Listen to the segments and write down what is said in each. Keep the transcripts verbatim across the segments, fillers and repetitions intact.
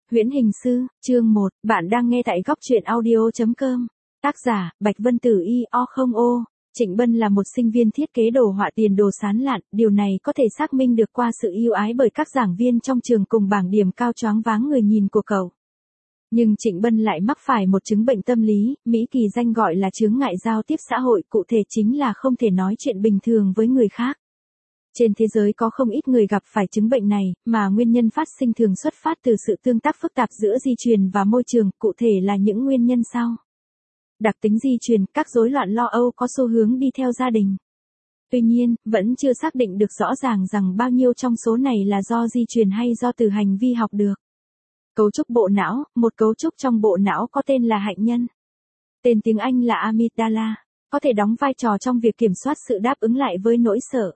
Huyễn Hình Sư, chương một, bạn đang nghe tại góc truyện audio chấm com. Tác giả, Bạch Vân Tử I O không O. Trịnh Bân là một sinh viên thiết kế đồ họa tiền đồ sán lạn, điều này có thể xác minh được qua sự yêu ái bởi các giảng viên trong trường cùng bảng điểm cao choáng váng người nhìn của cậu. Nhưng Trịnh Bân lại mắc phải một chứng bệnh tâm lý, Mỹ kỳ danh gọi là chướng ngại giao tiếp xã hội, cụ thể chính là không thể nói chuyện bình thường với người khác. Trên thế giới có không ít người gặp phải chứng bệnh này, mà nguyên nhân phát sinh thường xuất phát từ sự tương tác phức tạp giữa di truyền và môi trường, cụ thể là những nguyên nhân sau. Đặc tính di truyền, các rối loạn lo âu có xu hướng đi theo gia đình. Tuy nhiên, vẫn chưa xác định được rõ ràng rằng bao nhiêu trong số này là do di truyền hay do từ hành vi học được. Cấu trúc bộ não, một cấu trúc trong bộ não có tên là hạnh nhân. Tên tiếng Anh là amygdala, có thể đóng vai trò trong việc kiểm soát sự đáp ứng lại với nỗi sợ.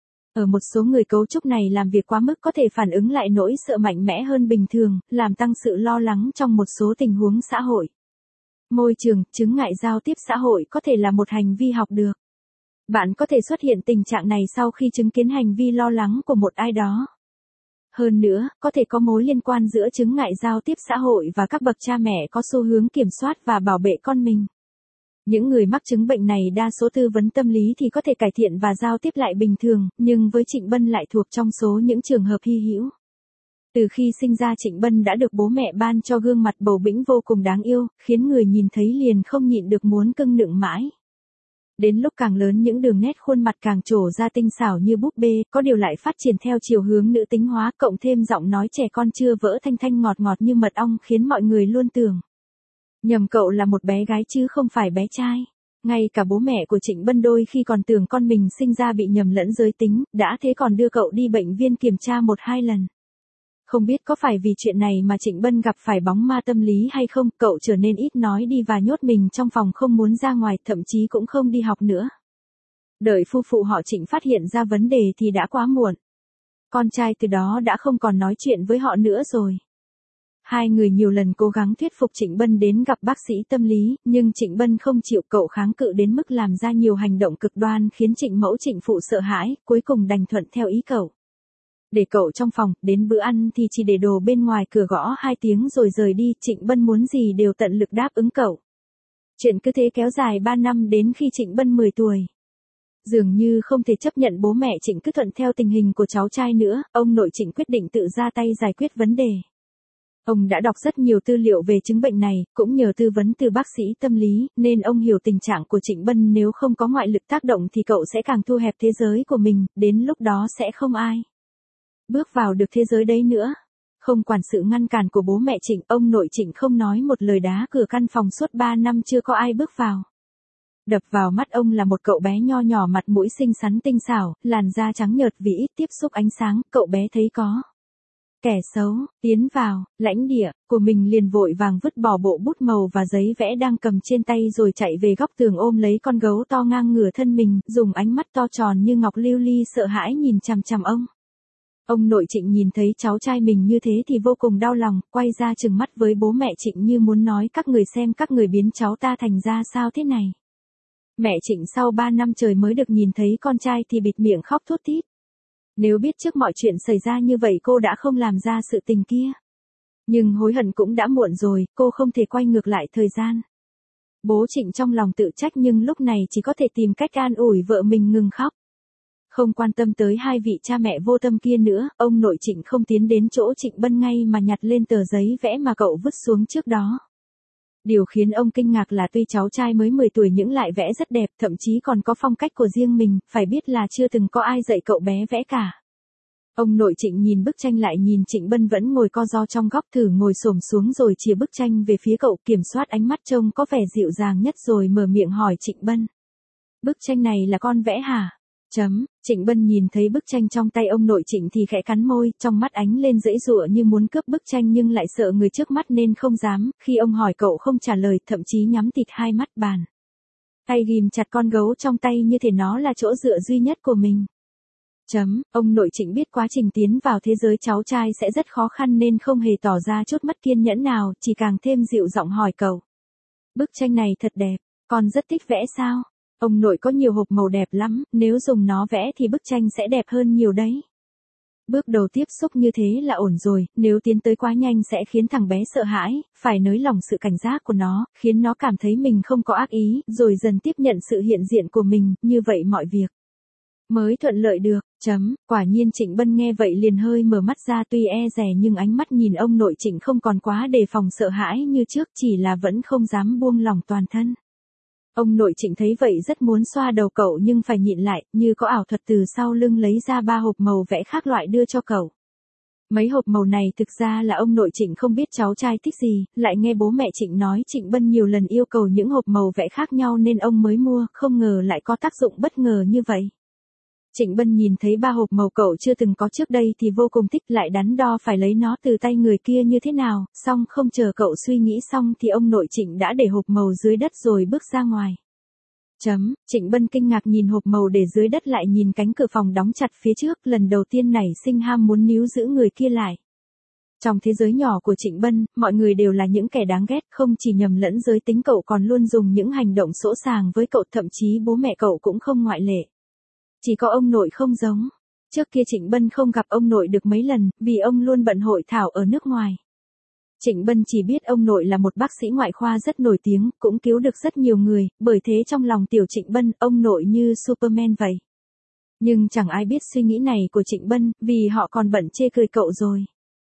Ở một số người cấu trúc này làm việc quá mức có thể phản ứng lại nỗi sợ mạnh mẽ hơn bình thường, làm tăng sự lo lắng trong một số tình huống xã hội. Môi trường, chứng ngại giao tiếp xã hội có thể là một hành vi học được. Bạn có thể xuất hiện tình trạng này sau khi chứng kiến hành vi lo lắng của một ai đó. Hơn nữa, có thể có mối liên quan giữa chứng ngại giao tiếp xã hội và các bậc cha mẹ có xu hướng kiểm soát và bảo vệ con mình. Những người mắc chứng bệnh này đa số tư vấn tâm lý thì có thể cải thiện và giao tiếp lại bình thường, nhưng với Trịnh Bân lại thuộc trong số những trường hợp hy hữu. Từ khi sinh ra Trịnh Bân đã được bố mẹ ban cho gương mặt bầu bĩnh vô cùng đáng yêu, khiến người nhìn thấy liền không nhịn được muốn cưng nựng mãi. Đến lúc càng lớn những đường nét khuôn mặt càng trổ ra tinh xảo như búp bê, có điều lại phát triển theo chiều hướng nữ tính hóa, cộng thêm giọng nói trẻ con chưa vỡ thanh thanh ngọt ngọt như mật ong khiến mọi người luôn tưởng nhầm cậu là một bé gái chứ không phải bé trai. Ngay cả bố mẹ của Trịnh Bân đôi khi còn tưởng con mình sinh ra bị nhầm lẫn giới tính, đã thế còn đưa cậu đi bệnh viên kiểm tra một hai lần. Không biết có phải vì chuyện này mà Trịnh Bân gặp phải bóng ma tâm lý hay không, cậu trở nên ít nói đi và nhốt mình trong phòng không muốn ra ngoài, thậm chí cũng không đi học nữa. Đợi phu phụ họ Trịnh phát hiện ra vấn đề thì đã quá muộn. Con trai từ đó đã không còn nói chuyện với họ nữa rồi. Hai người nhiều lần cố gắng thuyết phục Trịnh Bân đến gặp bác sĩ tâm lý, nhưng Trịnh Bân không chịu, cậu kháng cự đến mức làm ra nhiều hành động cực đoan khiến Trịnh mẫu Trịnh phụ sợ hãi, cuối cùng đành thuận theo ý cậu. Để cậu trong phòng, đến bữa ăn thì chỉ để đồ bên ngoài cửa gõ hai tiếng rồi rời đi, Trịnh Bân muốn gì đều tận lực đáp ứng cậu. Chuyện cứ thế kéo dài ba năm đến khi Trịnh Bân mười tuổi. Dường như không thể chấp nhận bố mẹ Trịnh cứ thuận theo tình hình của cháu trai nữa, ông nội Trịnh quyết định tự ra tay giải quyết vấn đề. Ông đã đọc rất nhiều tư liệu về chứng bệnh này, cũng nhờ tư vấn từ bác sĩ tâm lý, nên ông hiểu tình trạng của Trịnh Bân, nếu không có ngoại lực tác động thì cậu sẽ càng thu hẹp thế giới của mình, đến lúc đó sẽ không ai bước vào được thế giới đấy nữa. Không quản sự ngăn cản của bố mẹ Trịnh, ông nội Trịnh không nói một lời đá cửa căn phòng suốt ba năm chưa có ai bước vào. Đập vào mắt ông là một cậu bé nho nhỏ, mặt mũi xinh xắn tinh xảo, làn da trắng nhợt vì ít tiếp xúc ánh sáng, cậu bé thấy có kẻ xấu tiến vào lãnh địa của mình liền vội vàng vứt bỏ bộ bút màu và giấy vẽ đang cầm trên tay rồi chạy về góc tường ôm lấy con gấu to ngang ngửa thân mình, dùng ánh mắt to tròn như ngọc lưu ly sợ hãi nhìn chằm chằm ông. Ông nội Trịnh nhìn thấy cháu trai mình như thế thì vô cùng đau lòng, quay ra trừng mắt với bố mẹ Trịnh như muốn nói các người xem các người biến cháu ta thành ra sao thế này. Mẹ Trịnh sau ba năm trời mới được nhìn thấy con trai thì bịt miệng khóc thút thít. Nếu biết trước mọi chuyện xảy ra như vậy cô đã không làm ra sự tình kia. Nhưng hối hận cũng đã muộn rồi, cô không thể quay ngược lại thời gian. Bố Trịnh trong lòng tự trách nhưng lúc này chỉ có thể tìm cách an ủi vợ mình ngừng khóc. Không quan tâm tới hai vị cha mẹ vô tâm kia nữa, ông nội Trịnh không tiến đến chỗ Trịnh Bân ngay mà nhặt lên tờ giấy vẽ mà cậu vứt xuống trước đó. Điều khiến ông kinh ngạc là tuy cháu trai mới mười tuổi nhưng lại vẽ rất đẹp, thậm chí còn có phong cách của riêng mình, phải biết là chưa từng có ai dạy cậu bé vẽ cả. Ông nội Trịnh nhìn bức tranh lại nhìn Trịnh Bân vẫn ngồi co ro trong góc, thử ngồi xổm xuống rồi chìa bức tranh về phía cậu, kiểm soát ánh mắt trông có vẻ dịu dàng nhất rồi mở miệng hỏi Trịnh Bân. Bức tranh này là con vẽ hả? Chấm, Trịnh Bân nhìn thấy bức tranh trong tay ông nội Trịnh thì khẽ cắn môi, trong mắt ánh lên giãy giụa như muốn cướp bức tranh nhưng lại sợ người trước mắt nên không dám, khi ông hỏi cậu không trả lời, thậm chí nhắm tịt hai mắt bàn. Tay ghim chặt con gấu trong tay như thể nó là chỗ dựa duy nhất của mình. Chấm, ông nội Trịnh biết quá trình tiến vào thế giới cháu trai sẽ rất khó khăn nên không hề tỏ ra chút mất kiên nhẫn nào, chỉ càng thêm dịu giọng hỏi cậu. Bức tranh này thật đẹp, con rất thích vẽ sao? Ông nội có nhiều hộp màu đẹp lắm, nếu dùng nó vẽ thì bức tranh sẽ đẹp hơn nhiều đấy. Bước đầu tiếp xúc như thế là ổn rồi, nếu tiến tới quá nhanh sẽ khiến thằng bé sợ hãi, phải nới lỏng sự cảnh giác của nó, khiến nó cảm thấy mình không có ác ý, rồi dần tiếp nhận sự hiện diện của mình, như vậy mọi việc mới thuận lợi được. Chấm, quả nhiên Trịnh Bân nghe vậy liền hơi mở mắt ra, tuy e dè nhưng ánh mắt nhìn ông nội Trịnh không còn quá đề phòng sợ hãi như trước, chỉ là vẫn không dám buông lỏng toàn thân. Ông nội Trịnh thấy vậy rất muốn xoa đầu cậu nhưng phải nhịn lại, như có ảo thuật từ sau lưng lấy ra ba hộp màu vẽ khác loại đưa cho cậu. Mấy hộp màu này thực ra là ông nội Trịnh không biết cháu trai thích gì, lại nghe bố mẹ Trịnh nói Trịnh Bân nhiều lần yêu cầu những hộp màu vẽ khác nhau nên ông mới mua, không ngờ lại có tác dụng bất ngờ như vậy. Trịnh Bân nhìn thấy ba hộp màu cậu chưa từng có trước đây thì vô cùng thích, lại đắn đo phải lấy nó từ tay người kia như thế nào, xong không chờ cậu suy nghĩ xong thì ông nội Trịnh đã để hộp màu dưới đất rồi bước ra ngoài. Chấm, Trịnh Bân kinh ngạc nhìn hộp màu để dưới đất lại nhìn cánh cửa phòng đóng chặt phía trước, lần đầu tiên nảy sinh ham muốn níu giữ người kia lại. Trong thế giới nhỏ của Trịnh Bân, mọi người đều là những kẻ đáng ghét, không chỉ nhầm lẫn giới tính cậu còn luôn dùng những hành động sỗ sàng với cậu, thậm chí bố mẹ cậu cũng không ngoại lệ. Chỉ có ông nội không giống. Trước kia Trịnh Bân không gặp ông nội được mấy lần, vì ông luôn bận hội thảo ở nước ngoài. Trịnh Bân chỉ biết ông nội là một bác sĩ ngoại khoa rất nổi tiếng, cũng cứu được rất nhiều người, bởi thế trong lòng tiểu Trịnh Bân, ông nội như Superman vậy. Nhưng chẳng ai biết suy nghĩ này của Trịnh Bân, vì họ còn bận chê cười cậu rồi.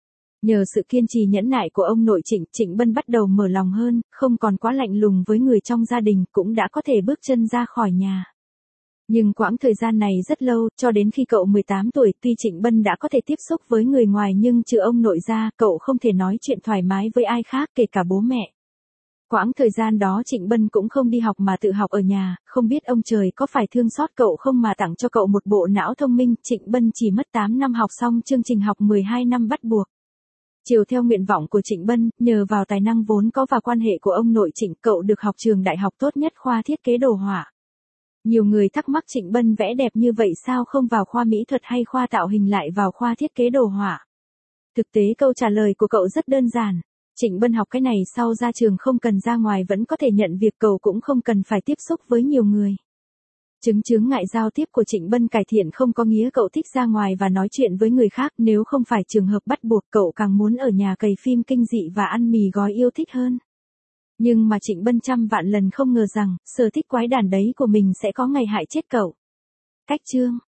Nhờ sự kiên trì nhẫn nại của ông nội Trịnh, Trịnh Bân bắt đầu mở lòng hơn, không còn quá lạnh lùng với người trong gia đình, cũng đã có thể bước chân ra khỏi nhà. Nhưng quãng thời gian này rất lâu, cho đến khi cậu mười tám tuổi, tuy Trịnh Bân đã có thể tiếp xúc với người ngoài nhưng trừ ông nội ra, cậu không thể nói chuyện thoải mái với ai khác, kể cả bố mẹ. Quãng thời gian đó Trịnh Bân cũng không đi học mà tự học ở nhà, không biết ông trời có phải thương xót cậu không mà tặng cho cậu một bộ não thông minh, Trịnh Bân chỉ mất tám năm học xong chương trình học mười hai năm bắt buộc. Chiều theo nguyện vọng của Trịnh Bân, nhờ vào tài năng vốn có và quan hệ của ông nội Trịnh, cậu được học trường đại học tốt nhất khoa thiết kế đồ họa. Nhiều người thắc mắc Trịnh Bân vẽ đẹp như vậy sao không vào khoa mỹ thuật hay khoa tạo hình lại vào khoa thiết kế đồ họa. Thực tế câu trả lời của cậu rất đơn giản. Trịnh Bân học cái này sau ra trường không cần ra ngoài vẫn có thể nhận việc, cậu cũng không cần phải tiếp xúc với nhiều người. Chứng chướng ngại giao tiếp của Trịnh Bân cải thiện không có nghĩa cậu thích ra ngoài và nói chuyện với người khác, nếu không phải trường hợp bắt buộc cậu càng muốn ở nhà cày phim kinh dị và ăn mì gói yêu thích hơn. Nhưng mà Trịnh Bân trăm vạn lần không ngờ rằng, sở thích quái đản đấy của mình sẽ có ngày hại chết cậu. Cách chương